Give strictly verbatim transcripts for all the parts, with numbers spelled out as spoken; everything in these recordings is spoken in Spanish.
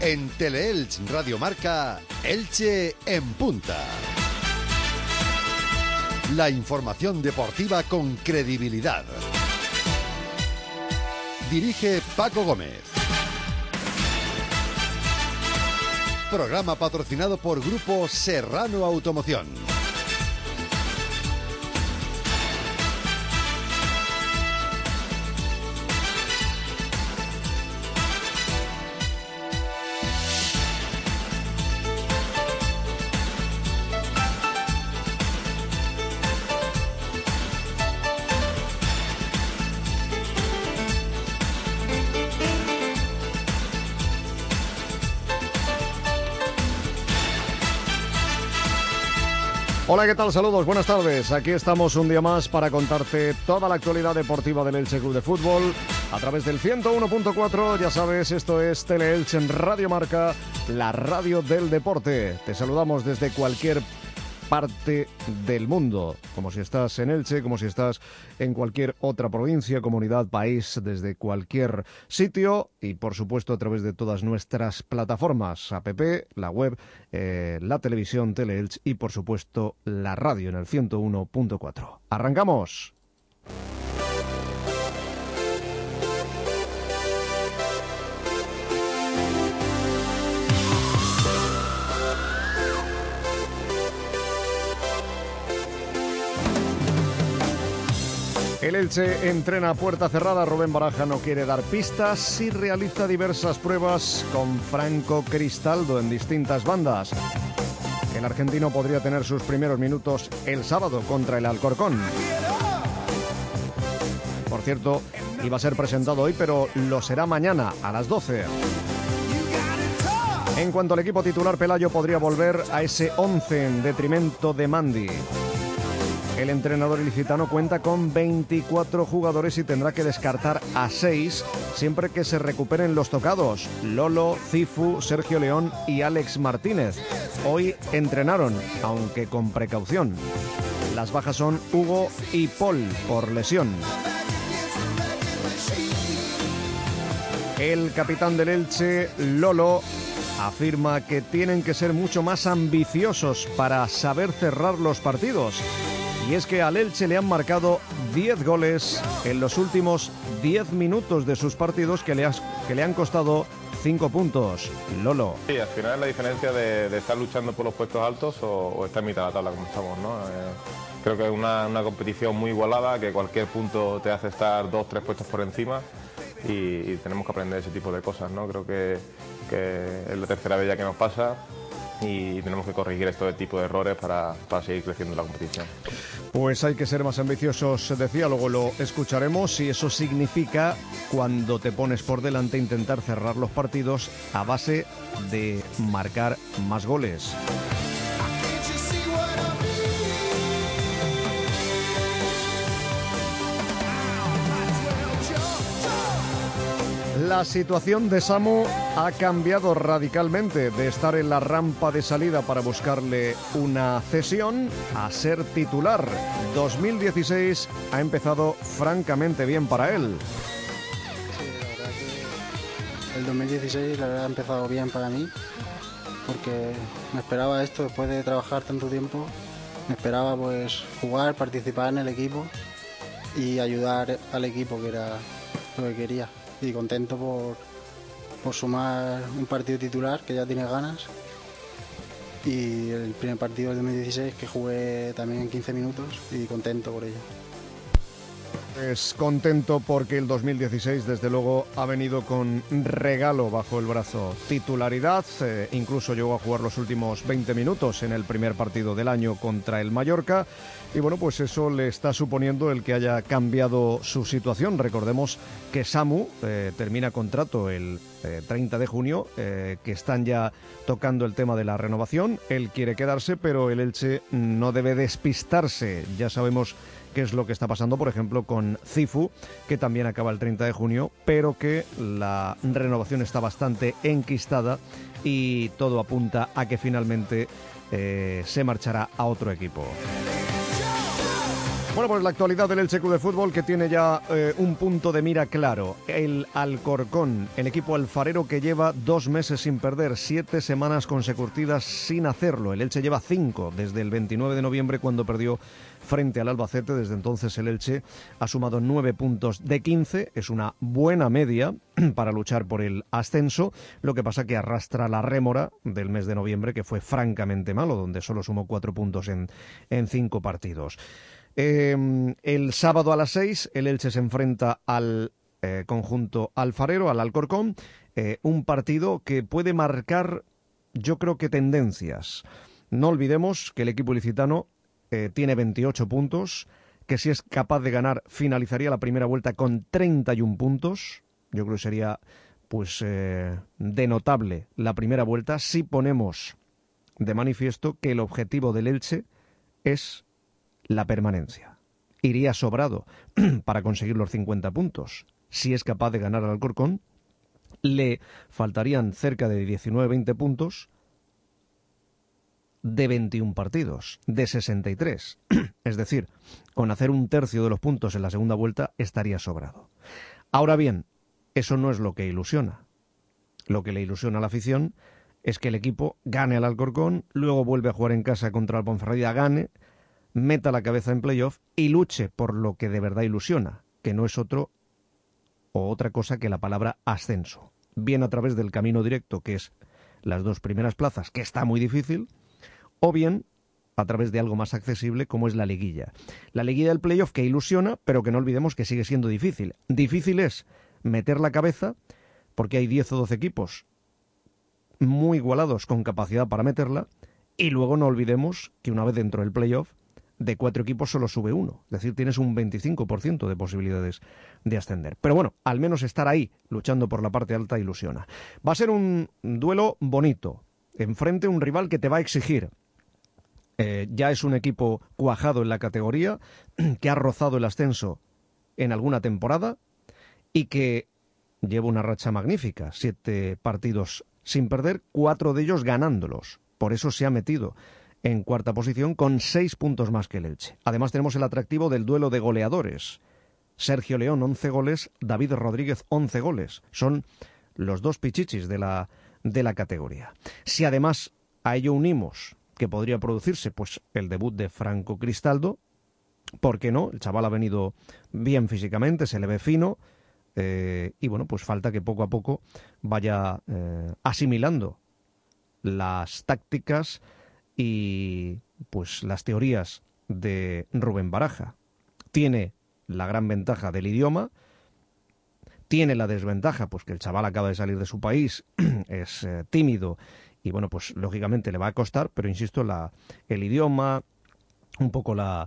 En Teleelch Radio Marca, Elche en punta. La información deportiva con credibilidad. Dirige Paco Gómez. Programa patrocinado por Grupo Serrano Automoción. Hola, ¿qué tal? Saludos, buenas tardes. Aquí estamos un día más para contarte toda la actualidad deportiva del Elche Club de Fútbol a través del ciento uno punto cuatro. Ya sabes, esto es Teleelch en Radio Marca, la radio del deporte. Te saludamos desde cualquier parte del mundo, como si estás en Elche, como si estás en cualquier otra provincia, comunidad, país, desde cualquier sitio y por supuesto a través de todas nuestras plataformas, app, la web, eh, la televisión Teleelch y por supuesto la radio en el ciento uno punto cuatro. ¡Arrancamos! El Elche entrena a puerta cerrada. Rubén Baraja no quiere dar pistas y realiza diversas pruebas con Franco Cristaldo en distintas bandas. El argentino podría tener sus primeros minutos el sábado contra el Alcorcón. Por cierto, iba a ser presentado hoy, pero lo será mañana a las doce. En cuanto al equipo titular, Pelayo podría volver a ese once en detrimento de Mandi. El entrenador ilicitano cuenta con veinticuatro jugadores y tendrá que descartar a seis siempre que se recuperen los tocados: Lolo, Cifu, Sergio León y Alex Martínez. Hoy entrenaron, aunque con precaución. Las bajas son Hugo y Paul por lesión. El capitán del Elche, Lolo, afirma que tienen que ser mucho más ambiciosos para saber cerrar los partidos. Y es que al Elche le han marcado diez goles en los últimos diez minutos de sus partidos que le, has, que le han costado cinco puntos. Lolo. Sí, al final es la diferencia de, de estar luchando por los puestos altos o, o estar en mitad de la tabla como estamos, ¿no? Eh, creo que es una, una competición muy igualada, que cualquier punto te hace estar dos, tres puestos por encima y, y tenemos que aprender ese tipo de cosas, ¿no? Creo que, que es la tercera vez ya que nos pasa y tenemos que corregir este tipo de errores para, para seguir creciendo en la competición. Pues hay que ser más ambiciosos, decía, luego lo escucharemos, y eso significa, cuando te pones por delante, intentar cerrar los partidos a base de marcar más goles. La situación de Samu ha cambiado radicalmente de estar en la rampa de salida para buscarle una cesión a ser titular. dos mil dieciséis ha empezado francamente bien para él. Sí, la verdad que el dos mil dieciséis la verdad ha empezado bien para mí, porque me esperaba esto después de trabajar tanto tiempo. Me esperaba pues jugar, participar en el equipo y ayudar al equipo, que era lo que quería. Y contento por, por sumar un partido titular, que ya tiene ganas. Y el primer partido del dos mil dieciséis, que jugué también en quince minutos, y contento por ello. Es contento porque el dos mil dieciséis, desde luego, ha venido con regalo bajo el brazo. Titularidad, eh, incluso llegó a jugar los últimos veinte minutos en el primer partido del año contra el Mallorca. Y bueno, pues eso le está suponiendo el que haya cambiado su situación. Recordemos que Samu eh, termina contrato el eh, treinta de junio, eh, que están ya tocando el tema de la renovación. Él quiere quedarse, pero el Elche no debe despistarse. Ya sabemos qué es lo que está pasando, por ejemplo, con Cifu, que también acaba el treinta de junio, pero que la renovación está bastante enquistada y todo apunta a que finalmente eh, se marchará a otro equipo. Bueno, pues la actualidad del Elche Club de Fútbol, que tiene ya eh, un punto de mira claro. El Alcorcón, el equipo alfarero que lleva dos meses sin perder, siete semanas consecutivas sin hacerlo. El Elche lleva cinco desde el veintinueve de noviembre, cuando perdió frente al Albacete. Desde entonces el Elche ha sumado nueve puntos de quince. Es una buena media para luchar por el ascenso. Lo que pasa que arrastra la rémora del mes de noviembre, que fue francamente malo, donde solo sumó cuatro puntos en, en cinco partidos. Eh, el sábado a las seis el Elche se enfrenta al eh, conjunto alfarero, al Alcorcón, eh, un partido que puede marcar, yo creo que tendencias. No olvidemos que el equipo ilicitano eh, tiene veintiocho puntos, que si es capaz de ganar finalizaría la primera vuelta con treinta y un puntos. Yo creo que sería pues eh, de notable la primera vuelta si ponemos de manifiesto que el objetivo del Elche es la permanencia. Iría sobrado para conseguir los cincuenta puntos. Si es capaz de ganar al Alcorcón, le faltarían cerca de diecinueve veinte puntos de veintiún partidos, de sesenta y tres. Es decir, con hacer un tercio de los puntos en la segunda vuelta estaría sobrado. Ahora bien, eso no es lo que ilusiona. Lo que le ilusiona a la afición es que el equipo gane al Alcorcón, luego vuelve a jugar en casa contra el Ponferradina, gane, meta la cabeza en playoff y luche por lo que de verdad ilusiona, que no es otro o otra cosa que la palabra ascenso. Bien a través del camino directo, que es las dos primeras plazas, que está muy difícil, o bien a través de algo más accesible, como es la liguilla. La liguilla del playoff, que ilusiona, pero que no olvidemos que sigue siendo difícil. Difícil es meter la cabeza, porque hay diez o doce equipos muy igualados con capacidad para meterla, y luego no olvidemos que una vez dentro del playoff, de cuatro equipos solo sube uno. Es decir, tienes un veinticinco por ciento de posibilidades de ascender. Pero bueno, al menos estar ahí, luchando por la parte alta, ilusiona. Va a ser un duelo bonito. Enfrente un rival que te va a exigir. Eh, ya es un equipo cuajado en la categoría, que ha rozado el ascenso en alguna temporada y que lleva una racha magnífica. Siete partidos sin perder, cuatro de ellos ganándolos. Por eso se ha metido en cuarta posición con seis puntos más que el Elche. Además tenemos el atractivo del duelo de goleadores. Sergio León, once goles, David Rodríguez, once goles. Son los dos pichichis de la, de la categoría. Si además a ello unimos que podría producirse pues el debut de Franco Cristaldo, ¿por qué no? El chaval ha venido bien físicamente, se le ve fino, eh, y bueno, pues falta que poco a poco vaya eh, asimilando las tácticas y pues las teorías de Rubén Baraja. Tiene la gran ventaja del idioma, tiene la desventaja pues que el chaval acaba de salir de su país, es eh, tímido y bueno, pues lógicamente le va a costar, pero insisto, la, el idioma, un poco la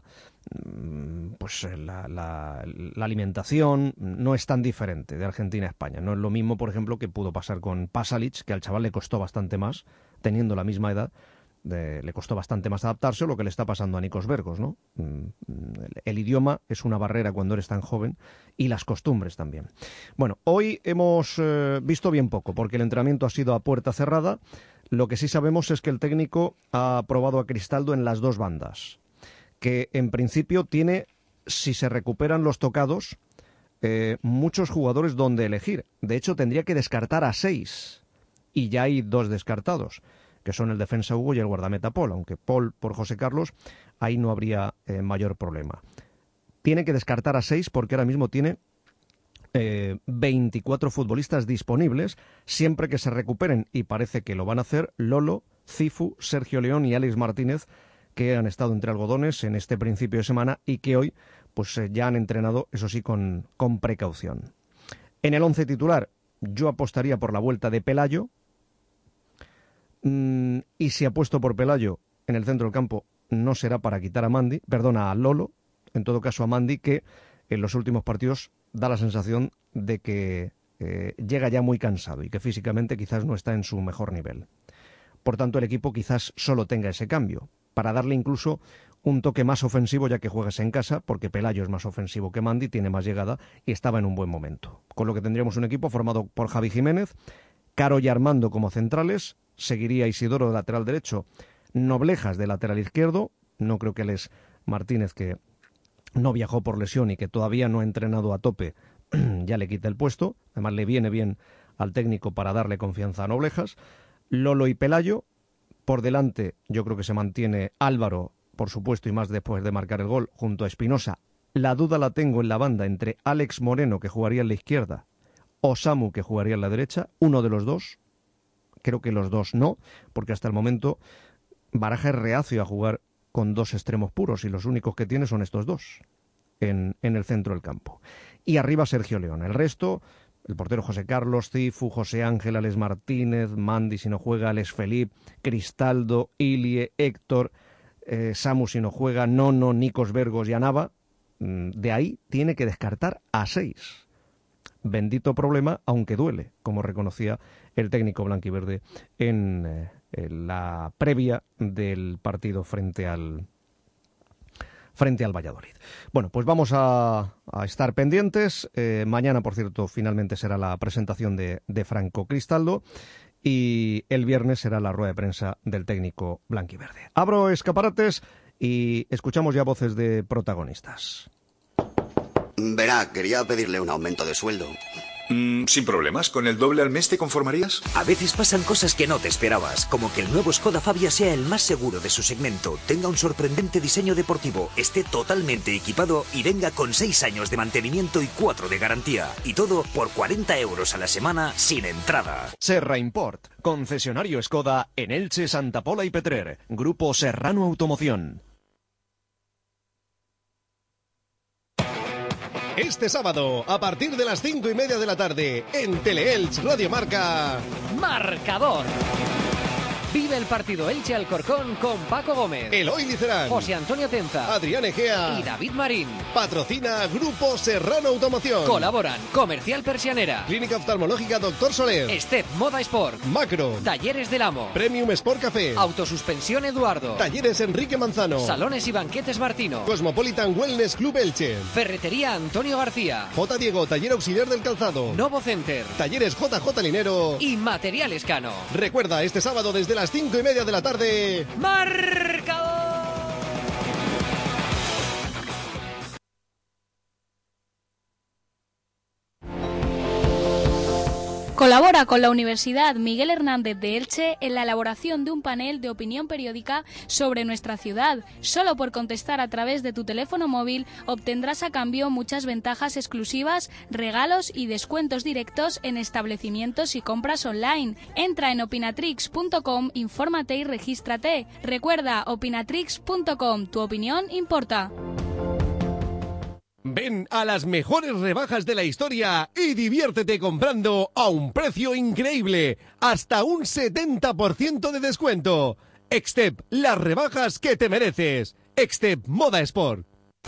pues la, la, la alimentación no es tan diferente de Argentina a España. No es lo mismo, por ejemplo, que pudo pasar con Pasalic, que al chaval le costó bastante más, teniendo la misma edad, de, le costó bastante más adaptarse, o lo que le está pasando a Nikos Vergos, ¿no? El, el idioma es una barrera cuando eres tan joven, y las costumbres también. Bueno, hoy hemos eh, visto bien poco, porque el entrenamiento ha sido a puerta cerrada. Lo que sí sabemos es que el técnico ha probado a Cristaldo en las dos bandas, que en principio tiene, si se recuperan los tocados, eh, muchos jugadores donde elegir. De hecho, tendría que descartar a seis, y ya hay dos descartados, que son el defensa Hugo y el guardameta Paul, aunque Paul por José Carlos, ahí no habría eh, mayor problema. Tiene que descartar a seis porque ahora mismo tiene eh, veinticuatro futbolistas disponibles, siempre que se recuperen, y parece que lo van a hacer Lolo, Cifu, Sergio León y Alex Martínez, que han estado entre algodones en este principio de semana y que hoy pues eh, ya han entrenado, eso sí, con, con precaución. En el once titular, yo apostaría por la vuelta de Pelayo, mm, y si apuesto por Pelayo en el centro del campo, no será para quitar a Mandi, perdona, a Lolo, en todo caso a Mandi, que en los últimos partidos da la sensación de que eh, llega ya muy cansado y que físicamente quizás no está en su mejor nivel. Por tanto, el equipo quizás solo tenga ese cambio, para darle incluso un toque más ofensivo, ya que juegas en casa, porque Pelayo es más ofensivo que Mandi, tiene más llegada y estaba en un buen momento. Con lo que tendríamos un equipo formado por Javi Jiménez, Caro y Armando como centrales, seguiría Isidoro de lateral derecho, Noblejas de lateral izquierdo, no creo que Alex Martínez, que no viajó por lesión y que todavía no ha entrenado a tope, ya le quita el puesto. Además le viene bien al técnico para darle confianza a Noblejas. Lolo y Pelayo, por delante yo creo que se mantiene Álvaro, por supuesto, y más después de marcar el gol, junto a Espinosa. La duda la tengo en la banda entre Alex Moreno, que jugaría en la izquierda, o Samu, que jugaría en la derecha. Uno de los dos, creo que los dos no, porque hasta el momento Baraja es reacio a jugar con dos extremos puros y los únicos que tiene son estos dos en, en el centro del campo. Y arriba Sergio León. El resto, el portero José Carlos, Cifu, José Ángel, Alex Martínez, Mandi si no juega, Alex Felipe, Cristaldo, Ilie, Héctor, eh, Samu si no juega, Nono, Nikos Vergos y Anaba. De ahí tiene que descartar a seis. Bendito problema, aunque duele, como reconocía el técnico blanquiverde en, eh, en la previa del partido frente al frente al Valladolid. Bueno, pues vamos a, a estar pendientes. Eh, mañana, por cierto, finalmente será la presentación de, de Franco Cristaldo y el viernes será la rueda de prensa del técnico blanquiverde. Abro escaparates y escuchamos ya voces de protagonistas. Verá, quería pedirle un aumento de sueldo. Mm, sin problemas, ¿con el doble al mes te conformarías? A veces pasan cosas que no te esperabas, como que el nuevo Skoda Fabia sea el más seguro de su segmento, tenga un sorprendente diseño deportivo, esté totalmente equipado y venga con seis años de mantenimiento y cuatro de garantía. Y todo por cuarenta euros a la semana sin entrada. Serra Import, concesionario Skoda en Elche, Santa Pola y Petrer. Grupo Serrano Automoción. Este sábado, a partir de las cinco y media de la tarde, en Teleelch Radio Marca... Marcador. Vive el partido Elche Alcorcón con Paco Gómez, Eloy Licerán, José Antonio Tenza, Adrián Egea y David Marín. Patrocina Grupo Serrano Automoción. Colaboran Comercial Persianera, Clínica Oftalmológica Doctor Soler, Step Moda Sport, Macro, Talleres del Amo, Premium Sport Café, Autosuspensión Eduardo, Talleres Enrique Manzano, Salones y Banquetes Martino, Cosmopolitan Wellness Club Elche, Ferretería Antonio García, J. Diego, Taller Auxiliar del Calzado, Novo Center, Talleres J J Linero y Materiales Cano. Recuerda, este sábado desde las cinco y media de la tarde... ¡Marcador! Colabora con la Universidad Miguel Hernández de Elche en la elaboración de un panel de opinión periódica sobre nuestra ciudad. Solo por contestar a través de tu teléfono móvil obtendrás a cambio muchas ventajas exclusivas, regalos y descuentos directos en establecimientos y compras online. Entra en opinatrix punto com, infórmate y regístrate. Recuerda, opinatrix punto com, tu opinión importa. Ven a las mejores rebajas de la historia y diviértete comprando a un precio increíble, hasta un setenta por ciento de descuento. Extep, las rebajas que te mereces. Extep Moda Sport.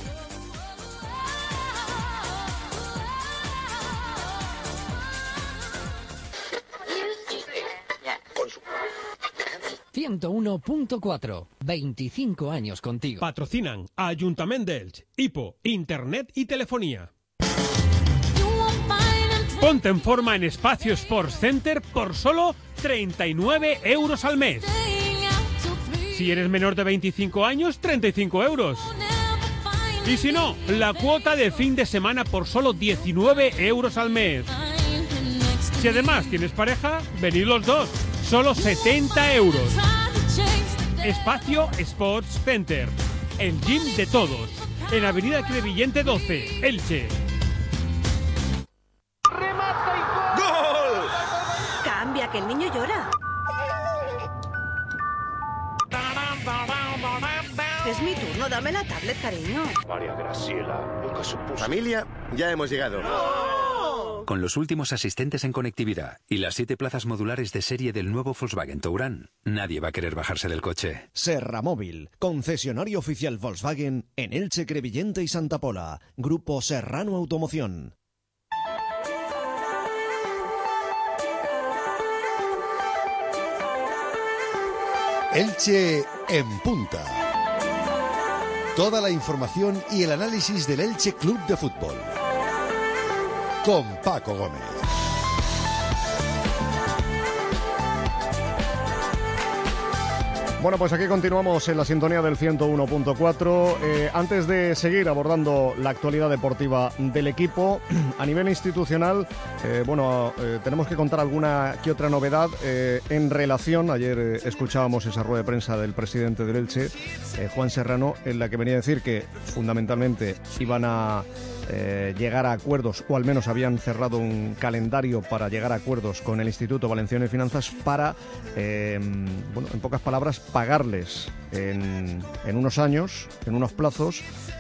ciento uno punto cuatro. veinticinco años contigo. Patrocinan a Ayuntament d'Elx, Hipo, Internet y Telefonía. Ponte en forma en Espacio Sports Center por solo treinta y nueve euros al mes. Si eres menor de veinticinco años, treinta y cinco euros. Y si no, la cuota de fin de semana por solo diecinueve euros al mes. Si además tienes pareja, venid los dos. Solo setenta euros. Espacio Sports Center, el gym de todos, en Avenida Crevillente doce, Elche. ¡Gol! Cambia, que el niño llora. Es mi turno, dame la tablet, cariño. María Graciela, nunca supuso... Familia, ya hemos llegado. ¡No! Con los últimos asistentes en conectividad y las siete plazas modulares de serie del nuevo Volkswagen Touran, nadie va a querer bajarse del coche. Serra Móvil, concesionario oficial Volkswagen en Elche, Crevillente y Santa Pola. Grupo Serrano Automoción. Elche en punta. Toda la información y el análisis del Elche Club de Fútbol. Con Paco Gómez. Bueno, pues aquí continuamos en la sintonía del ciento uno punto cuatro. Eh, antes de seguir abordando la actualidad deportiva del equipo, a nivel institucional, eh, bueno, eh, tenemos que contar alguna que otra novedad eh, en relación. Ayer eh, escuchábamos esa rueda de prensa del presidente del Elche, eh, Juan Serrano, en la que venía a decir que fundamentalmente iban a Eh, llegar a acuerdos, o al menos habían cerrado un calendario para llegar a acuerdos con el Instituto Valenciano de Finanzas para, eh, bueno, en pocas palabras, pagarles en, en unos años, en unos plazos,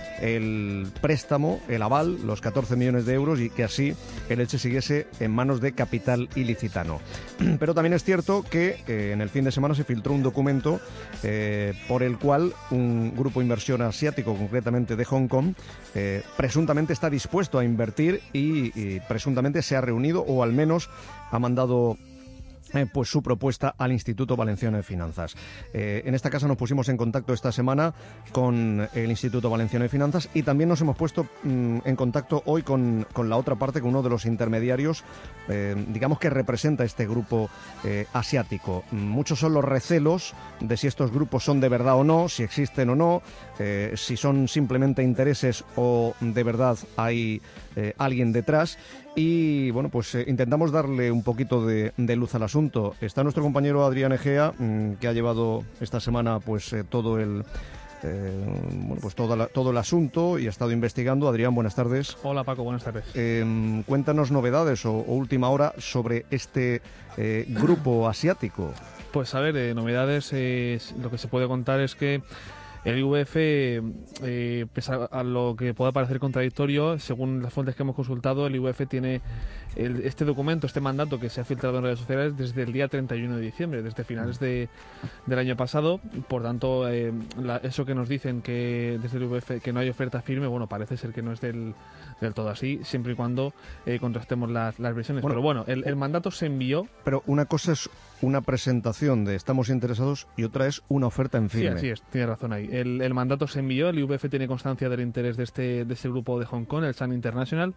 el préstamo, el aval, los catorce millones de euros, y que así el Elche siguiese en manos de capital ilicitano. Pero también es cierto que eh, en el fin de semana se filtró un documento eh, por el cual un grupo de inversión asiático, concretamente de Hong Kong, eh, presuntamente está dispuesto a invertir y, y presuntamente se ha reunido, o al menos ha mandado Eh, pues su propuesta al Instituto Valenciano de Finanzas. Eh, en esta casa nos pusimos en contacto esta semana con el Instituto Valenciano de Finanzas y también nos hemos puesto mm, en contacto hoy con, con la otra parte, con uno de los intermediarios, eh, digamos que representa este grupo eh, asiático. Muchos son los recelos de si estos grupos son de verdad o no, si existen o no, eh, si son simplemente intereses o de verdad hay eh, alguien detrás. Y bueno, pues eh, intentamos darle un poquito de, de luz al asunto. Está nuestro compañero Adrián Egea, mmm, que ha llevado esta semana pues eh, todo el eh, bueno, pues toda la, todo el asunto y ha estado investigando. Adrián, buenas tardes. Hola Paco, buenas tardes. Eh, cuéntanos novedades o, o última hora sobre este eh, grupo asiático. Pues a ver, eh, novedades, eh, lo que se puede contar es que el I V F, eh, pese a lo que pueda parecer contradictorio, según las fuentes que hemos consultado, el I V F tiene el, este documento, este mandato que se ha filtrado en redes sociales desde el día treinta y uno de diciembre, desde finales de, del año pasado. Por tanto, eh, la, eso que nos dicen que desde el I V F que no hay oferta firme, bueno, parece ser que no es del, del todo así, siempre y cuando eh, contrastemos las, las versiones. Bueno, pero bueno, el, el mandato se envió. Pero una cosa es una presentación de estamos interesados y otra es una oferta en firme. Sí, así es, tiene razón ahí. El, el mandato se envió, el I V F tiene constancia del interés de este, de este grupo de Hong Kong, el Sun International,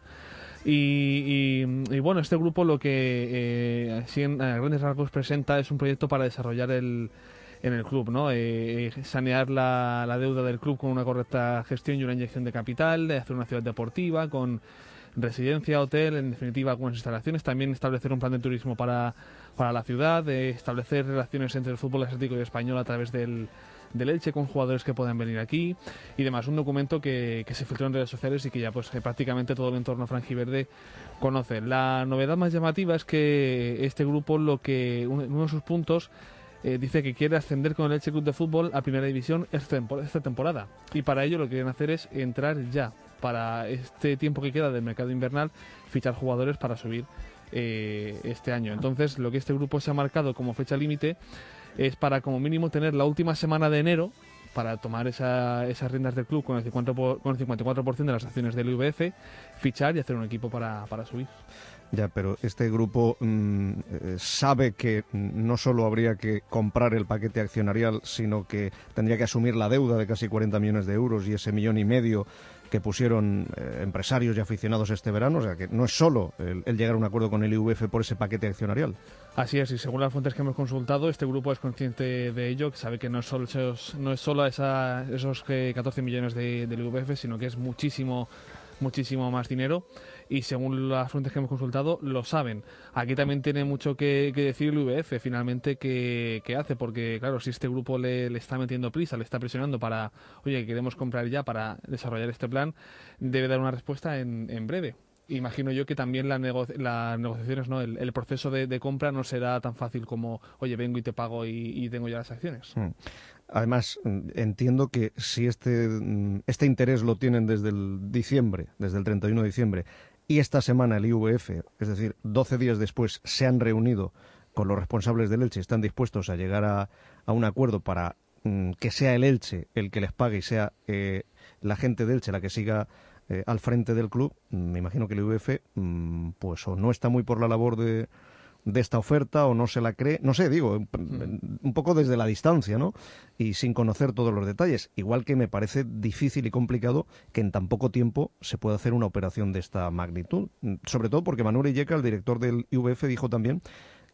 y, y, y bueno, este grupo lo que eh, así en, a grandes rasgos presenta es un proyecto para desarrollar el, en el club, ¿no? Eh, sanear la, la deuda del club con una correcta gestión y una inyección de capital, de hacer una ciudad deportiva con residencia, hotel, en definitiva algunas instalaciones, también establecer un plan de turismo para, para la ciudad, de establecer relaciones entre el fútbol asiático y español a través del del Elche con jugadores que puedan venir aquí y demás. Un documento que, que se filtró en redes sociales y que ya pues prácticamente todo el entorno franjiverde conoce. La novedad más llamativa es que este grupo, lo que uno de sus puntos eh, dice que quiere ascender con el Elche Club de Fútbol a Primera División esta temporada, y para ello lo que quieren hacer es entrar ya, para este tiempo que queda del mercado invernal, fichar jugadores para subir eh, este año. Entonces lo que este grupo se ha marcado como fecha límite es para como mínimo tener la última semana de enero para tomar esa, esas riendas del club con el, cincuenta por, con el cincuenta y cuatro por ciento de las acciones del I V F, fichar y hacer un equipo para, para subir. Ya, pero este grupo mmm, eh, sabe que no solo habría que comprar el paquete accionarial, sino que tendría que asumir la deuda de casi cuarenta millones de euros y ese millón y medio que pusieron eh, empresarios y aficionados este verano. O sea, que no es solo el, el llegar a un acuerdo con el I V F por ese paquete accionarial. Así es, y según las fuentes que hemos consultado, este grupo es consciente de ello, que sabe que no es solo esos, no es solo esa, esos catorce millones de, del I V F, sino que es muchísimo, muchísimo más dinero. Y según las fuentes que hemos consultado, lo saben. Aquí también tiene mucho que, que decir el I V F, finalmente, qué hace, porque claro, si este grupo le, le está metiendo prisa, le está presionando para, oye, queremos comprar ya para desarrollar este plan, debe dar una respuesta en, en breve. Imagino yo que también la nego las negociaciones, ¿no? el, el proceso de, de compra no será tan fácil como, oye, vengo y te pago y, y tengo ya las acciones. Mm. Además, entiendo que si este, este interés lo tienen desde el diciembre, desde el treinta y uno de diciembre, y esta semana el I V F, es decir, doce días después, se han reunido con los responsables del Elche, están dispuestos a llegar a, a un acuerdo para mm, que sea el Elche el que les pague y sea eh, la gente del Elche la que siga eh, al frente del club. Me imagino que el I V F mm, pues o no está muy por la labor de, de esta oferta o no se la cree, no sé, digo, un, un poco desde la distancia, ¿no? Y sin conocer todos los detalles. Igual que me parece difícil y complicado que en tan poco tiempo se pueda hacer una operación de esta magnitud. Sobre todo porque Manuel Illeca, el director del I V F, dijo también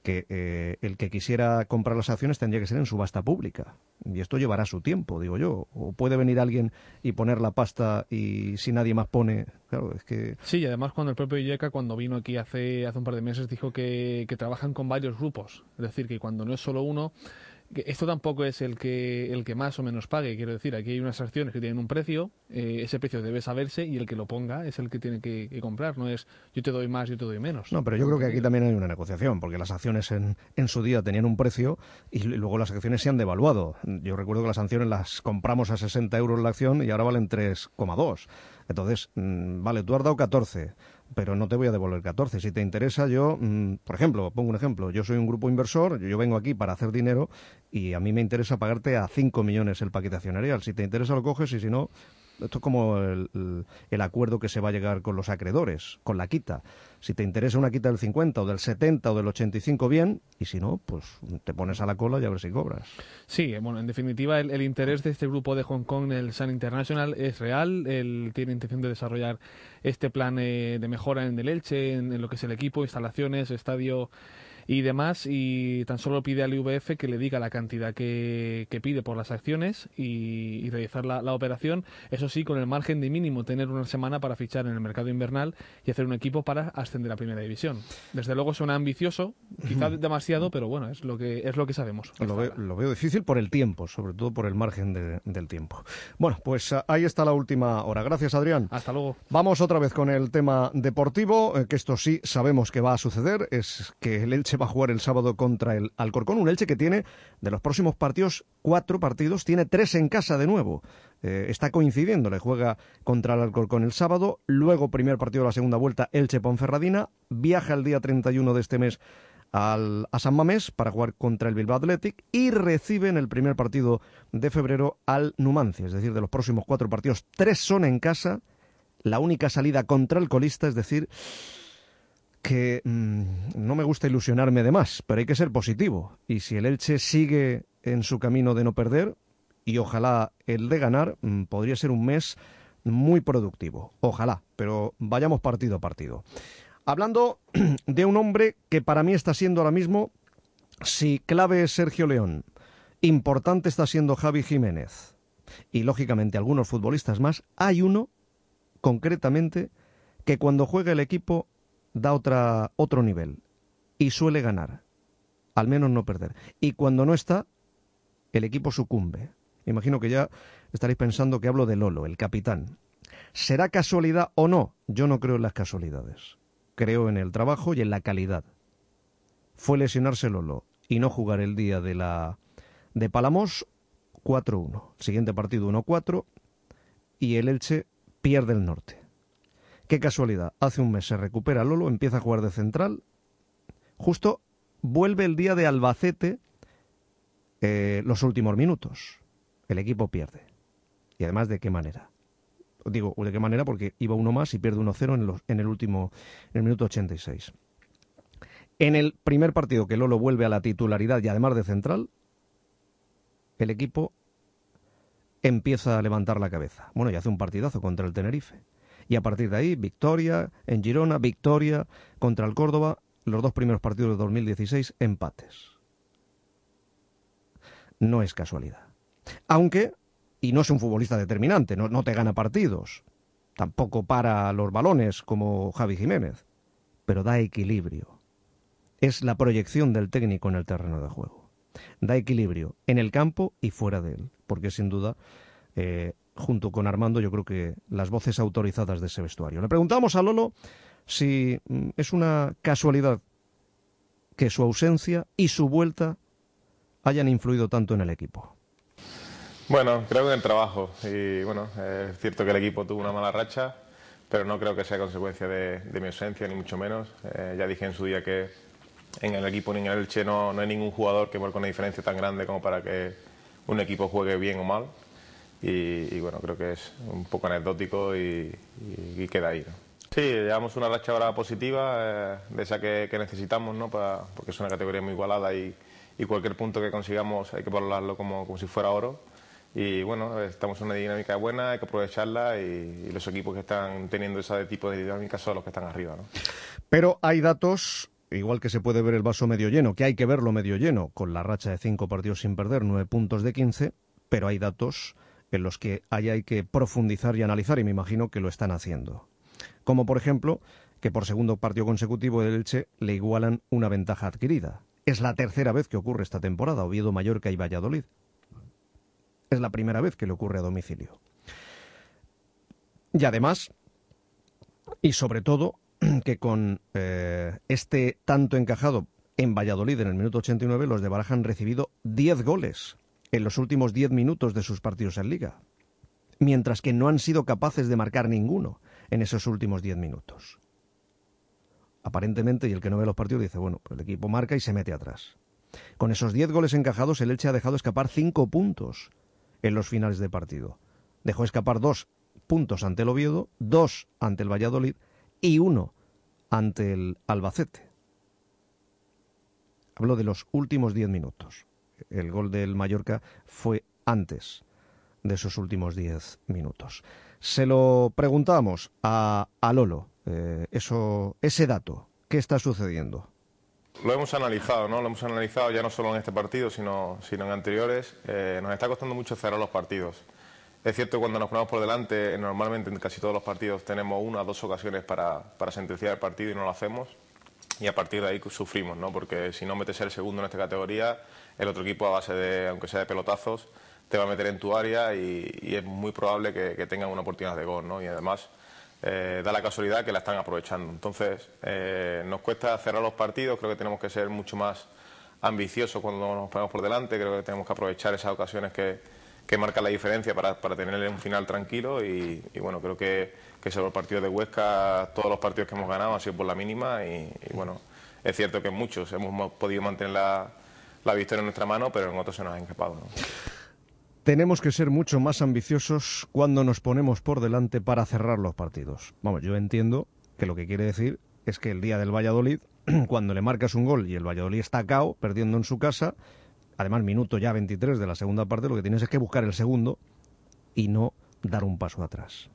que eh, el que quisiera comprar las acciones tendría que ser en subasta pública. Y esto llevará su tiempo, digo yo. O puede venir alguien y poner la pasta y si nadie más pone... Claro, es que... Sí, y además cuando el propio IECA, cuando vino aquí hace, hace un par de meses, dijo que, que trabajan con varios grupos. Es decir, que cuando no es solo uno... Esto tampoco es el que el que más o menos pague, quiero decir, aquí hay unas acciones que tienen un precio, eh, ese precio debe saberse y el que lo ponga es el que tiene que, que comprar, no es yo te doy más, yo te doy menos. No, pero yo creo que aquí también hay una negociación, porque las acciones en, en su día tenían un precio y luego las acciones se han devaluado. Yo recuerdo que las acciones las compramos a sesenta euros la acción y ahora valen tres coma dos. Entonces, mmm, vale, tú has dado catorce, pero no te voy a devolver catorce. Si te interesa, yo, mmm, por ejemplo, pongo un ejemplo, yo soy un grupo inversor, yo vengo aquí para hacer dinero y a mí me interesa pagarte a cinco millones el paquete accionarial. Si te interesa lo coges y si no, esto es como el, el, el acuerdo que se va a llegar con los acreedores, con la quita. Si te interesa una quita del cincuenta o del setenta o del ochenta y cinco, bien, y si no, pues te pones a la cola y a ver si cobras. Sí, bueno, en definitiva el, el interés de este grupo de Hong Kong, el Sun International, es real. Él tiene intención de desarrollar este plan eh, de mejora en el Elche, en, en lo que es el equipo, instalaciones, estadio y demás, y tan solo pide al I V F que le diga la cantidad que, que pide por las acciones y, y realizar la, la operación, eso sí, con el margen de mínimo tener una semana para fichar en el mercado invernal y hacer un equipo para ascender a Primera División. Desde luego suena ambicioso, quizá demasiado, pero bueno, es lo que es lo que sabemos. Lo veo, lo veo difícil por el tiempo, sobre todo por el margen de, del tiempo. Bueno, pues ahí está la última hora. Gracias, Adrián. Hasta luego. Vamos otra vez con el tema deportivo, eh, que esto sí sabemos que va a suceder, es que el Elche va a jugar el sábado contra el Alcorcón, un Elche que tiene, de los próximos partidos, cuatro partidos, tiene tres en casa de nuevo. Eh, está coincidiendo, le juega contra el Alcorcón el sábado, luego primer partido de la segunda vuelta, Elche-Ponferradina, viaja el día treinta y uno de este mes al, a San Mamés para jugar contra el Bilbao Athletic y recibe en el primer partido de febrero al Numancia, es decir, de los próximos cuatro partidos, tres son en casa, la única salida contra el colista, es decir... que mmm, no me gusta ilusionarme de más, pero hay que ser positivo. Y si el Elche sigue en su camino de no perder, y ojalá el de ganar, mmm, podría ser un mes muy productivo. Ojalá, pero vayamos partido a partido. Hablando de un hombre que para mí está siendo ahora mismo, si clave es Sergio León, importante está siendo Javi Jiménez, y lógicamente algunos futbolistas más, hay uno, concretamente, que cuando juega el equipo da otra, otro nivel y suele ganar, al menos no perder. Y cuando no está, el equipo sucumbe. Imagino que ya estaréis pensando que hablo de Lolo, el capitán. ¿Será casualidad o no? Yo no creo en las casualidades. Creo en el trabajo y en la calidad. Fue lesionarse Lolo y no jugar el día de la de Palamos, cuatro uno. Siguiente partido uno cuatro y el Elche pierde el norte. Qué casualidad, hace un mes se recupera Lolo, empieza a jugar de central, justo vuelve el día de Albacete eh, los últimos minutos. El equipo pierde. Y además, ¿de qué manera? Digo, ¿de qué manera? Porque iba uno más y pierde uno cero en, los, en el último, en el minuto ochenta y seis. En el primer partido que Lolo vuelve a la titularidad y además de central, el equipo empieza a levantar la cabeza. Bueno, y hace un partidazo contra el Tenerife. Y a partir de ahí, victoria en Girona, victoria contra el Córdoba, los dos primeros partidos de dos mil dieciséis, empates. No es casualidad. Aunque, y no es un futbolista determinante, no, no te gana partidos, tampoco para los balones como Javi Jiménez, pero da equilibrio. Es la proyección del técnico en el terreno de juego. Da equilibrio en el campo y fuera de él, porque sin duda... Eh, junto con Armando, yo creo que las voces autorizadas de ese vestuario. Le preguntamos a Lolo si es una casualidad que su ausencia y su vuelta hayan influido tanto en el equipo. Bueno, creo que en el trabajo. Y bueno, es cierto que el equipo tuvo una mala racha, pero no creo que sea consecuencia de, de mi ausencia, ni mucho menos. Eh, ya dije en su día que en el equipo ni en el Elche no, no hay ningún jugador que marque una diferencia tan grande como para que un equipo juegue bien o mal. Y, y bueno, creo que es un poco anecdótico y, y, y queda ahí, ¿no? Sí, llevamos una racha ahora positiva, eh, de esa que, que necesitamos, ¿no? Para, porque es una categoría muy igualada y, y cualquier punto que consigamos hay que valorarlo como, como si fuera oro. Y bueno, estamos en una dinámica buena, hay que aprovecharla y, y los equipos que están teniendo ese tipo de dinámica son los que están arriba, ¿no? Pero hay datos igual que se puede ver el vaso medio lleno, que hay que verlo medio lleno, con la racha de cinco partidos sin perder, nueve puntos de quince, pero hay datos en los que ahí hay que profundizar y analizar, y me imagino que lo están haciendo. Como por ejemplo, que por segundo partido consecutivo del Elche le igualan una ventaja adquirida. Es la tercera vez que ocurre esta temporada, Oviedo, Mallorca y Valladolid. Es la primera vez que le ocurre a domicilio. Y además, y sobre todo, que con eh, este tanto encajado en Valladolid en el minuto ochenta y nueve, los de Baraja han recibido diez goles en los últimos diez minutos de sus partidos en Liga, mientras que no han sido capaces de marcar ninguno en esos últimos diez minutos. Aparentemente, y el que no ve los partidos dice, bueno, pues el equipo marca y se mete atrás. Con esos diez goles encajados, el Elche ha dejado escapar cinco puntos en los finales de partido. Dejó escapar dos puntos ante el Oviedo, dos ante el Valladolid y uno ante el Albacete. Hablo de los últimos diez minutos. El gol del Mallorca fue antes de esos últimos diez minutos. Se lo preguntamos a, a Lolo, eh, eso, ese dato, ¿qué está sucediendo? Lo hemos analizado, ¿no? Lo hemos analizado ya no solo en este partido, sino, sino en anteriores. Eh, nos está costando mucho cerrar los partidos. Es cierto que cuando nos ponemos por delante, normalmente en casi todos los partidos tenemos una o dos ocasiones para, para sentenciar el partido y no lo hacemos. Y a partir de ahí sufrimos, ¿no? Porque si no metes el segundo en esta categoría, el otro equipo, a base de, aunque sea de pelotazos, te va a meter en tu área y, y es muy probable que, que tengan una oportunidad de gol, ¿no? Y además eh, da la casualidad que la están aprovechando. Entonces, eh, nos cuesta cerrar los partidos, creo que tenemos que ser mucho más ambiciosos cuando nos ponemos por delante, creo que tenemos que aprovechar esas ocasiones que, que marcan la diferencia para, para tener un final tranquilo y, y bueno, creo que, que sobre el partido de Huesca, todos los partidos que hemos ganado han sido por la mínima y, y bueno, es cierto que en muchos hemos podido mantener la, la victoria en nuestra mano, pero en otros se nos ha escapado, ¿no? Tenemos que ser mucho más ambiciosos cuando nos ponemos por delante para cerrar los partidos. Vamos, yo entiendo que lo que quiere decir es que el día del Valladolid, cuando le marcas un gol y el Valladolid está cao, perdiendo en su casa, además minuto ya veintitrés de la segunda parte, lo que tienes es que buscar el segundo y no dar un paso atrás.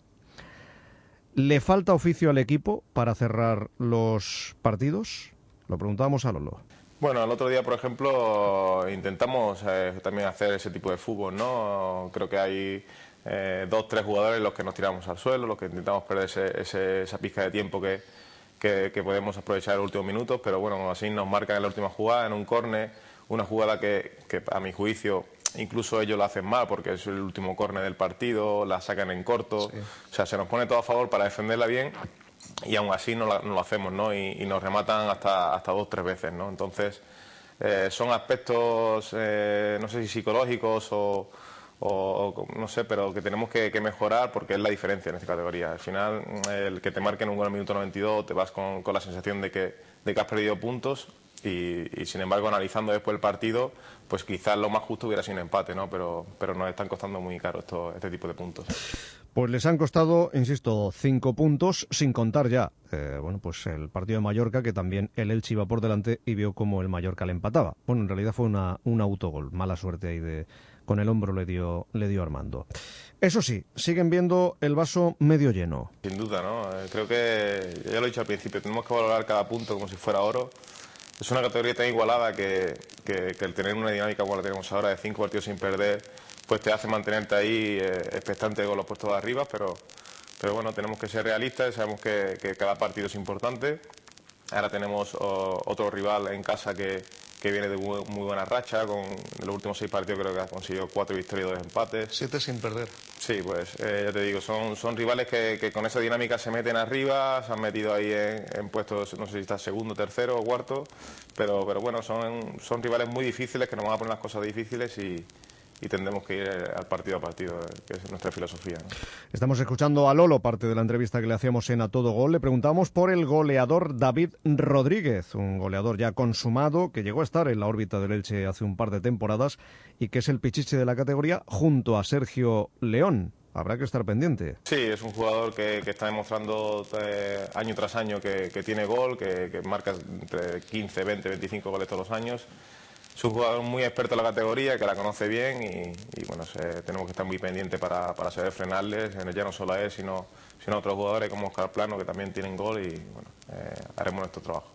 ¿Le falta oficio al equipo para cerrar los partidos? Lo preguntábamos a Lolo. Bueno, el otro día, por ejemplo, intentamos eh, también hacer ese tipo de fútbol, ¿no? Creo que hay eh, dos, tres jugadores los que nos tiramos al suelo, los que intentamos perder ese, ese, esa pizca de tiempo que, que, que podemos aprovechar en los últimos minutos, pero bueno, así nos marcan en la última jugada, en un córner, una jugada que, que a mi juicio incluso ellos la hacen mal porque es el último córner del partido, la sacan en corto, sí. O sea, se nos pone todo a favor para defenderla bien. Y aún así no, la, no lo hacemos, ¿no? Y, y nos rematan hasta, hasta dos o tres veces, ¿no? Entonces, eh, son aspectos, eh, no sé si psicológicos o, o, o no sé, pero que tenemos que, que mejorar porque es la diferencia en esta categoría. Al final, el que te marquen un gol al minuto noventa y dos, te vas con, con la sensación de que, de que has perdido puntos y, y, sin embargo, analizando después el partido, pues quizás lo más justo hubiera sido un empate, ¿no? Pero, pero nos están costando muy caro esto, este tipo de puntos. Pues les han costado, insisto, cinco puntos, sin contar ya, eh, bueno, pues el partido de Mallorca, que también el Elche iba por delante y vio como el Mallorca le empataba. Bueno, en realidad fue una, un autogol, mala suerte ahí de, con el hombro le dio, le dio Armando. Eso sí, siguen viendo el vaso medio lleno. Sin duda, ¿no? Eh, creo que, ya lo he dicho al principio, tenemos que valorar cada punto como si fuera oro. Es una categoría tan igualada que, que, que el tener una dinámica como la tenemos ahora de cinco partidos sin perder, pues te hace mantenerte ahí eh, expectante con los puestos de arriba, pero, pero bueno, tenemos que ser realistas, sabemos que, que cada partido es importante. Ahora tenemos oh, otro rival en casa que, que viene de muy, muy buena racha, con los últimos seis partidos creo que ha conseguido cuatro victorias y dos empates. Siete sin perder. Sí, pues eh, ya te digo, son, son rivales que, que con esa dinámica se meten arriba, se han metido ahí en, en puestos, no sé si está segundo, tercero o cuarto, pero, pero bueno, son, son rivales muy difíciles que nos van a poner las cosas difíciles y... y tendremos que ir al partido a partido, que es nuestra filosofía, ¿no? Estamos escuchando a Lolo, parte de la entrevista que le hacíamos en A Todo Gol. Le preguntamos por el goleador David Rodríguez, un goleador ya consumado que llegó a estar en la órbita del Elche hace un par de temporadas y que es el pichiche de la categoría junto a Sergio León. Habrá que estar pendiente. Sí, es un jugador que, que está demostrando eh, año tras año que, que tiene gol, que, que marca entre quince, veinte, veinticinco goles todos los años. Es un jugador muy experto en la categoría, que la conoce bien y, y bueno, se, tenemos que estar muy pendientes para, para saber frenarles, ya no solo a él, sino, sino a otros jugadores como Oscar Plano, que también tienen gol y bueno, eh, haremos nuestro trabajo.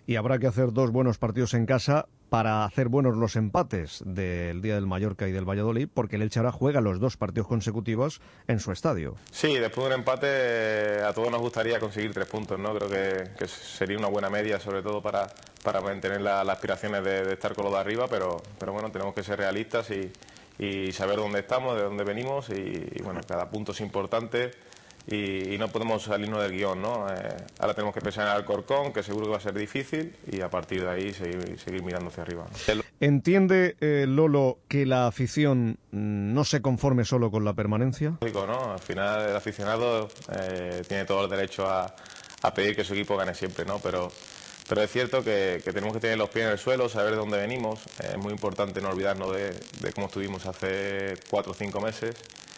y habrá que hacer dos buenos partidos en casa para hacer buenos los empates del día del Mallorca y del Valladolid, porque el Elche ahora juega los dos partidos consecutivos en su estadio. Sí, después de un empate a todos nos gustaría conseguir tres puntos, ¿no? Creo que, que sería una buena media, sobre todo para, para mantener la, las aspiraciones de, de estar con los de arriba, pero, pero bueno, tenemos que ser realistas y, y saber dónde estamos, de dónde venimos, y, y bueno, cada punto es importante. Y, y no podemos salirnos del guión, ¿no? Eh, ahora tenemos que pensar en Alcorcón, que seguro que va a ser difícil, y a partir de ahí seguir, seguir mirando hacia arriba. ¿Entiende, eh, Lolo, que la afición no se conforme solo con la permanencia? ¿No? Al final el aficionado eh, tiene todo el derecho a, a pedir que su equipo gane siempre, ¿no? Pero, pero es cierto que, que tenemos que tener los pies en el suelo, saber de dónde venimos. Eh, es muy importante no olvidarnos de, de cómo estuvimos hace cuatro o cinco meses.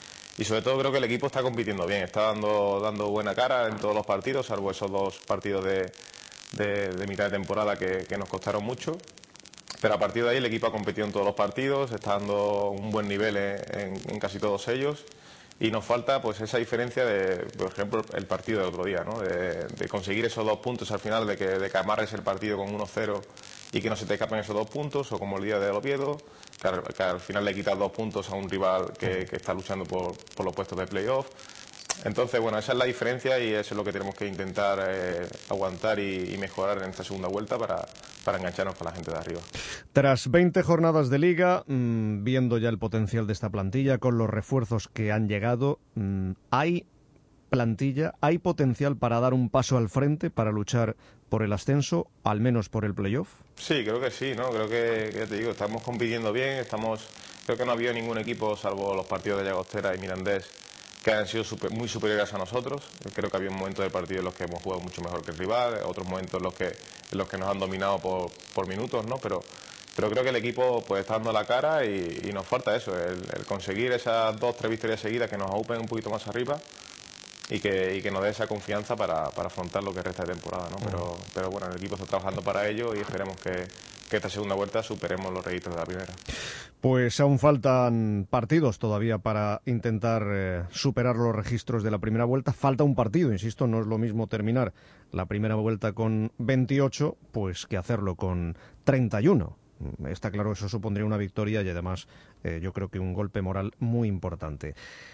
Y sobre todo creo que el equipo está compitiendo bien, está dando, dando buena cara en todos los partidos, salvo esos dos partidos de, de, de mitad de temporada que, que nos costaron mucho. Pero a partir de ahí el equipo ha competido en todos los partidos, está dando un buen nivel en, en casi todos ellos. Y nos falta pues esa diferencia de, por ejemplo, el partido del otro día, ¿no? de, de conseguir esos dos puntos al final, de que, de que amarres el partido con uno cero y que no se te escapen esos dos puntos, o como el día del Oviedo, que al, que al final le quitas dos puntos a un rival que, que está luchando por, por los puestos de playoff. Entonces, bueno, esa es la diferencia y eso es lo que tenemos que intentar eh, aguantar y, y mejorar en esta segunda vuelta para, para engancharnos con la gente de arriba. Tras veinte jornadas de Liga, mmm, viendo ya el potencial de esta plantilla, con los refuerzos que han llegado, mmm, ¿hay plantilla, hay potencial para dar un paso al frente, para luchar por el ascenso, al menos por el playoff? Sí, creo que sí, ¿no? Creo que, que te digo, estamos compitiendo bien, estamos, creo que no ha habido ningún equipo, salvo los partidos de Llagostera y Mirandés, que han sido super, muy superiores a nosotros. Creo que había un momento del partido en los que hemos jugado mucho mejor que el rival, otros momentos en los que, en los que nos han dominado por, por minutos, ¿no? Pero, pero creo que el equipo pues está dando la cara y, y nos falta eso, el, el conseguir esas dos, tres victorias seguidas que nos aupen un poquito más arriba y que, y que nos dé esa confianza para, para afrontar lo que resta de temporada, ¿no? Pero, pero bueno, el equipo está trabajando para ello y esperemos que, que esta segunda vuelta superemos los registros de la primera. Pues aún faltan partidos todavía para intentar eh, superar los registros de la primera vuelta. Falta un partido, insisto, no es lo mismo terminar la primera vuelta con veintiocho pues que hacerlo con treinta y uno. Está claro, eso supondría una victoria y además eh, yo creo que un golpe moral muy importante.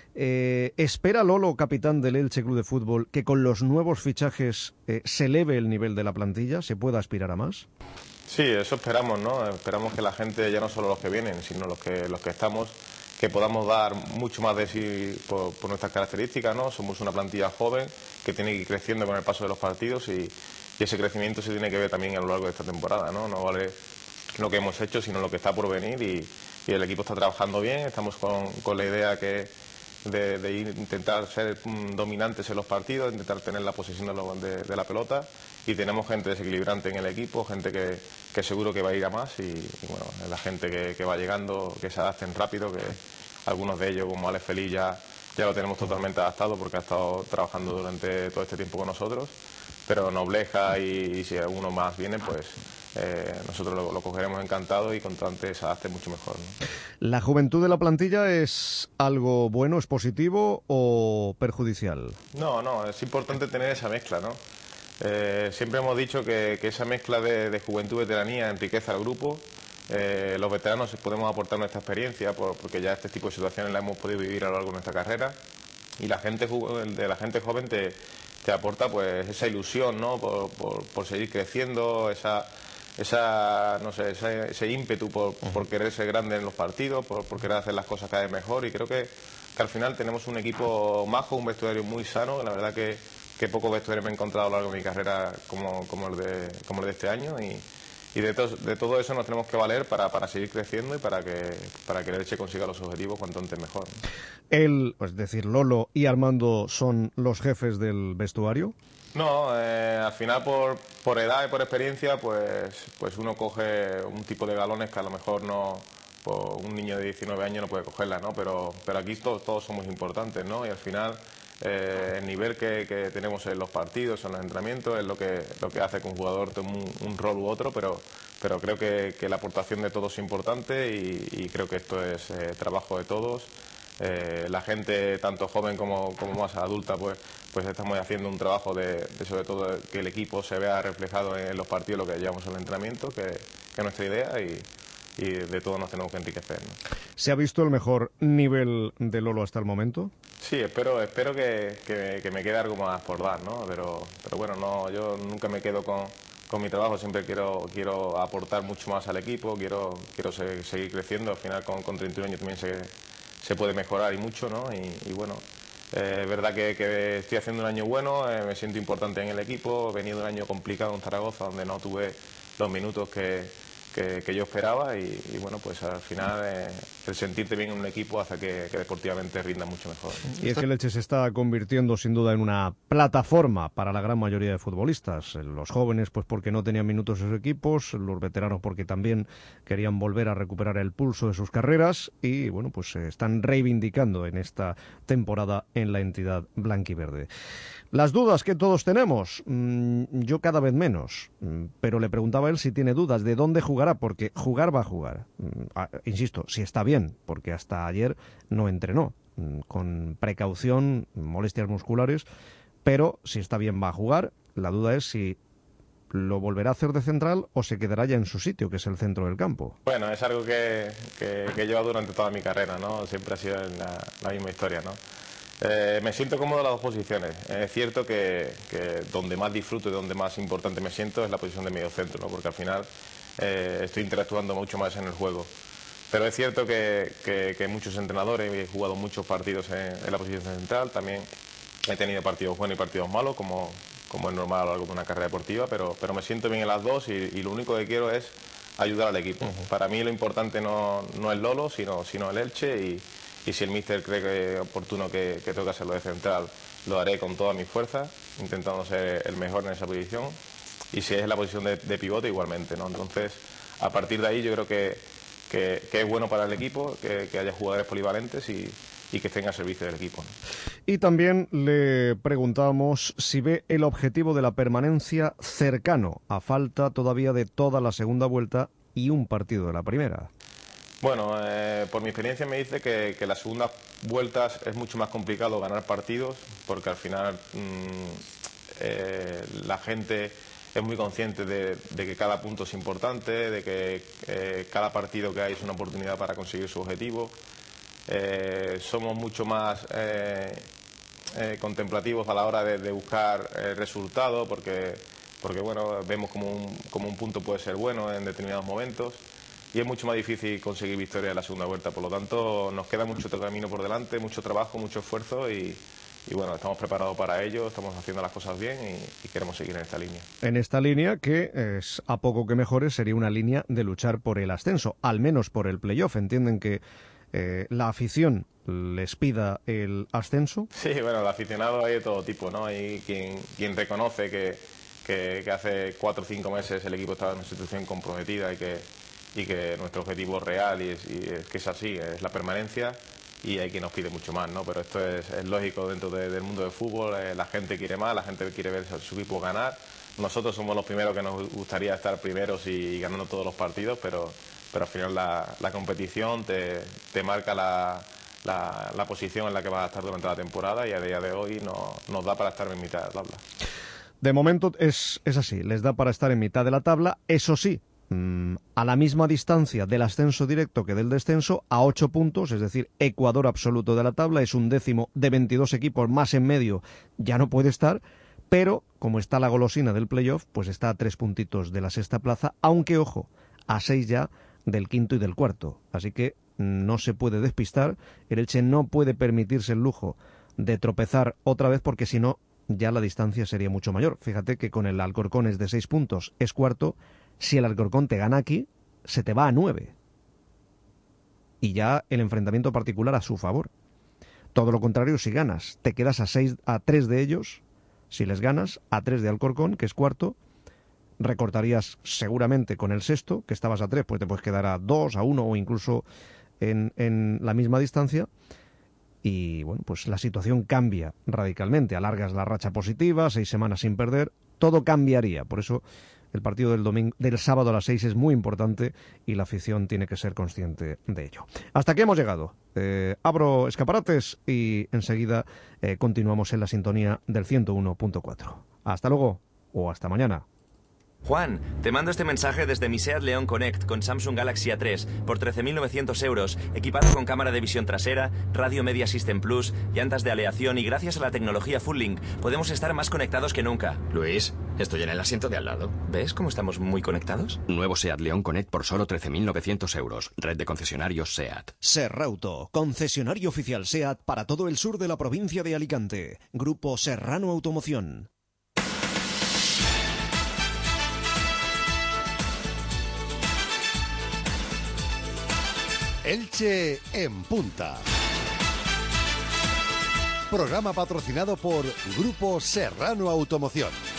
Eh, ¿Espera Lolo, capitán del Elche Club de Fútbol, que con los nuevos fichajes eh, se eleve el nivel de la plantilla, se pueda aspirar a más? Sí, eso esperamos, ¿no? Esperamos que la gente, ya no solo los que vienen, sino los que los que estamos, que podamos dar mucho más de sí por, por nuestras características, ¿no? Somos una plantilla joven que tiene que ir creciendo con el paso de los partidos y, y ese crecimiento se tiene que ver también a lo largo de esta temporada, ¿no? No vale lo que hemos hecho, sino lo que está por venir y, y el equipo está trabajando bien, estamos con, con la idea que de, de ir, intentar ser mm, dominantes en los partidos, intentar tener la posesión de, lo, de, de la pelota y tenemos gente desequilibrante en el equipo, gente que, que seguro que va a ir a más y, y bueno, la gente que, que va llegando, que se adapten rápido, que algunos de ellos como Alex Feliz ya, ya lo tenemos totalmente adaptado porque ha estado trabajando durante todo este tiempo con nosotros, pero Nobleja y, y si alguno más viene pues Eh, nosotros lo, lo cogeremos encantado y cuanto antes se adapte mucho mejor, ¿no? ¿La juventud de la plantilla es algo bueno, es positivo o perjudicial? No, no, es importante tener esa mezcla, ¿no? Eh, siempre hemos dicho que, que esa mezcla de, de juventud y veteranía enriquece al grupo. Eh, los veteranos podemos aportar nuestra experiencia por, porque ya este tipo de situaciones la hemos podido vivir a lo largo de nuestra carrera y la gente de la gente joven te, te aporta pues esa ilusión, ¿no? Por, por, por seguir creciendo, esa esa no sé ese, ese ímpetu por, por querer ser grande en los partidos, por, por querer hacer las cosas cada vez mejor y creo que, que al final tenemos un equipo majo, un vestuario muy sano, la verdad que, que pocos vestuarios me he encontrado a lo largo de mi carrera como, como, el, de, como el de este año y, y de, to, de todo eso nos tenemos que valer para, para seguir creciendo y para que, para que el Elche consiga los objetivos cuanto antes mejor. Él, es decir, Lolo y Armando son los jefes del vestuario. No, eh, al final por, por edad y por experiencia pues, pues uno coge un tipo de galones que a lo mejor no pues un niño de diecinueve años no puede cogerla, ¿no? Pero, pero aquí todos, todos somos importantes, ¿no? Y al final eh, el nivel que, que tenemos en los partidos, en los entrenamientos, es lo que, lo que hace que un jugador tome un, un rol u otro, pero, pero creo que, que la aportación de todos es importante y, y creo que esto es eh, trabajo de todos. Eh, la gente tanto joven como, como más adulta pues, pues estamos haciendo un trabajo de, de sobre todo que el equipo se vea reflejado en los partidos, lo que llevamos en el entrenamiento, que, que es nuestra idea y, y de todo nos tenemos que enriquecer, ¿no? ¿Se ha visto el mejor nivel de Lolo hasta el momento? Sí, espero espero que, que, que me quede algo más por dar, ¿no? Pero, pero bueno, no, yo nunca me quedo con, con mi trabajo, siempre quiero quiero aportar mucho más al equipo, quiero quiero se, seguir creciendo, al final con, con treinta y uno años también se, se puede mejorar y mucho, ¿no? Y, y bueno, eh, es verdad que, que estoy haciendo un año bueno, eh, me siento importante en el equipo, he venido un año complicado en Zaragoza, donde no tuve los minutos que... Que, que yo esperaba y, y bueno, pues al final eh, el sentirte bien en un equipo hace que, que deportivamente rinda mucho mejor. Y es que el Elche se está convirtiendo sin duda en una plataforma para la gran mayoría de futbolistas. Los jóvenes pues porque no tenían minutos en sus equipos, los veteranos porque también querían volver a recuperar el pulso de sus carreras y bueno, pues se están reivindicando en esta temporada en la entidad blanquiverde. Las dudas que todos tenemos, mmm, yo cada vez menos, mmm, pero le preguntaba a él si tiene dudas de dónde jugará, porque jugar va a jugar. Mmm, ah, insisto, si está bien, porque hasta ayer no entrenó, mmm, con precaución, molestias musculares, pero si está bien va a jugar. La duda es si lo volverá a hacer de central o se quedará ya en su sitio, que es el centro del campo. Bueno, es algo que, que, que llevo durante toda mi carrera, ¿no? Siempre ha sido la, la misma historia, ¿no? Eh, me siento cómodo en las dos posiciones. Es cierto que, que donde más disfruto y donde más importante me siento es la posición de medio centro, ¿no? Porque al final eh, estoy interactuando mucho más en el juego. Pero es cierto que, que, que muchos entrenadores, he jugado muchos partidos en, en la posición central, también he tenido partidos buenos y partidos malos, como, como es normal a lo largo de una carrera deportiva, pero, pero me siento bien en las dos y, y lo único que quiero es ayudar al equipo. Uh-huh. Para mí lo importante no, no es Lolo, sino, sino el Elche y... Y si el míster cree que es oportuno que, que tengo que hacerlo de central, lo haré con toda mi fuerza, intentando ser el mejor en esa posición. Y si es la posición de, de pivote, igualmente, ¿no? Entonces, a partir de ahí yo creo que, que, que es bueno para el equipo, que, que haya jugadores polivalentes y, y que estén al servicio del equipo, ¿no? Y también le preguntábamos si ve el objetivo de la permanencia cercano, a falta todavía de toda la segunda vuelta y un partido de la primera. Bueno, eh, por mi experiencia me dice que, que las segundas vueltas es mucho más complicado ganar partidos porque al final mmm, eh, la gente es muy consciente de, de que cada punto es importante, de que eh, cada partido que hay es una oportunidad para conseguir su objetivo. Eh, somos mucho más eh, eh, contemplativos a la hora de, de buscar eh, resultados porque, porque bueno, vemos como un, como un punto puede ser bueno en determinados momentos. Y es mucho más difícil conseguir victoria en la segunda vuelta, por lo tanto nos queda mucho camino por delante, mucho trabajo, mucho esfuerzo y, y bueno, estamos preparados para ello, estamos haciendo las cosas bien y, y queremos seguir en esta línea. En esta línea que es a poco que mejore sería una línea de luchar por el ascenso, al menos por el playoff. ¿Entienden que eh, la afición les pida el ascenso? Sí, bueno, el aficionado hay de todo tipo, ¿no? Hay quien, quien reconoce que, que, que hace cuatro o cinco meses el equipo estaba en una situación comprometida y que y que nuestro objetivo real y es, y es que es así, es la permanencia y hay quien nos pide mucho más, ¿no? Pero esto es, es lógico dentro de, del mundo del fútbol, eh, la gente quiere más, la gente quiere ver a su equipo ganar. Nosotros somos los primeros que nos gustaría estar primeros y, y ganando todos los partidos, pero, pero al final la, la competición te, te marca la, la, la posición en la que vas a estar durante la temporada y a día de hoy no, nos da para estar en mitad de la tabla. De momento es, es así, les da para estar en mitad de la tabla, eso sí, a la misma distancia del ascenso directo que del descenso, a ocho puntos, es decir, ecuador absoluto de la tabla, es un décimo de veintidós equipos, más en medio ya no puede estar, pero como está la golosina del playoff, pues está a tres puntitos de la sexta plaza, aunque ojo, a seis ya del quinto y del cuarto, así que no se puede despistar, el Elche no puede permitirse el lujo de tropezar otra vez porque si no, ya la distancia sería mucho mayor. Fíjate que con el Alcorcón es de seis puntos, es cuarto. Si el Alcorcón te gana aquí, se te va a nueve. Y ya el enfrentamiento particular a su favor. Todo lo contrario, si ganas, te quedas a seis, a tres de ellos. Si les ganas, a tres de Alcorcón, que es cuarto. Recortarías seguramente con el sexto, que estabas a tres, pues te puedes quedar a dos, a uno o incluso en, en la misma distancia. Y bueno, pues la situación cambia radicalmente. Alargas la racha positiva, seis semanas sin perder, todo cambiaría. Por eso el partido del domingo, del sábado a las seis es muy importante y la afición tiene que ser consciente de ello. Hasta aquí hemos llegado. Eh, abro escaparates y enseguida eh, continuamos en la sintonía del ciento uno punto cuatro. Hasta luego o hasta mañana. Juan, te mando este mensaje desde mi Seat León Connect con Samsung Galaxy A tres por trece mil novecientos euros, equipado con cámara de visión trasera, radio Media System Plus, llantas de aleación y gracias a la tecnología Full-Link podemos estar más conectados que nunca. Luis, estoy en el asiento de al lado. ¿Ves cómo estamos muy conectados? Nuevo Seat León Connect por solo trece mil novecientos euros. Red de concesionarios Seat. Serrauto, concesionario oficial Seat para todo el sur de la provincia de Alicante. Grupo Serrano Automoción. Elche en punta. Programa patrocinado por Grupo Serrano Automoción.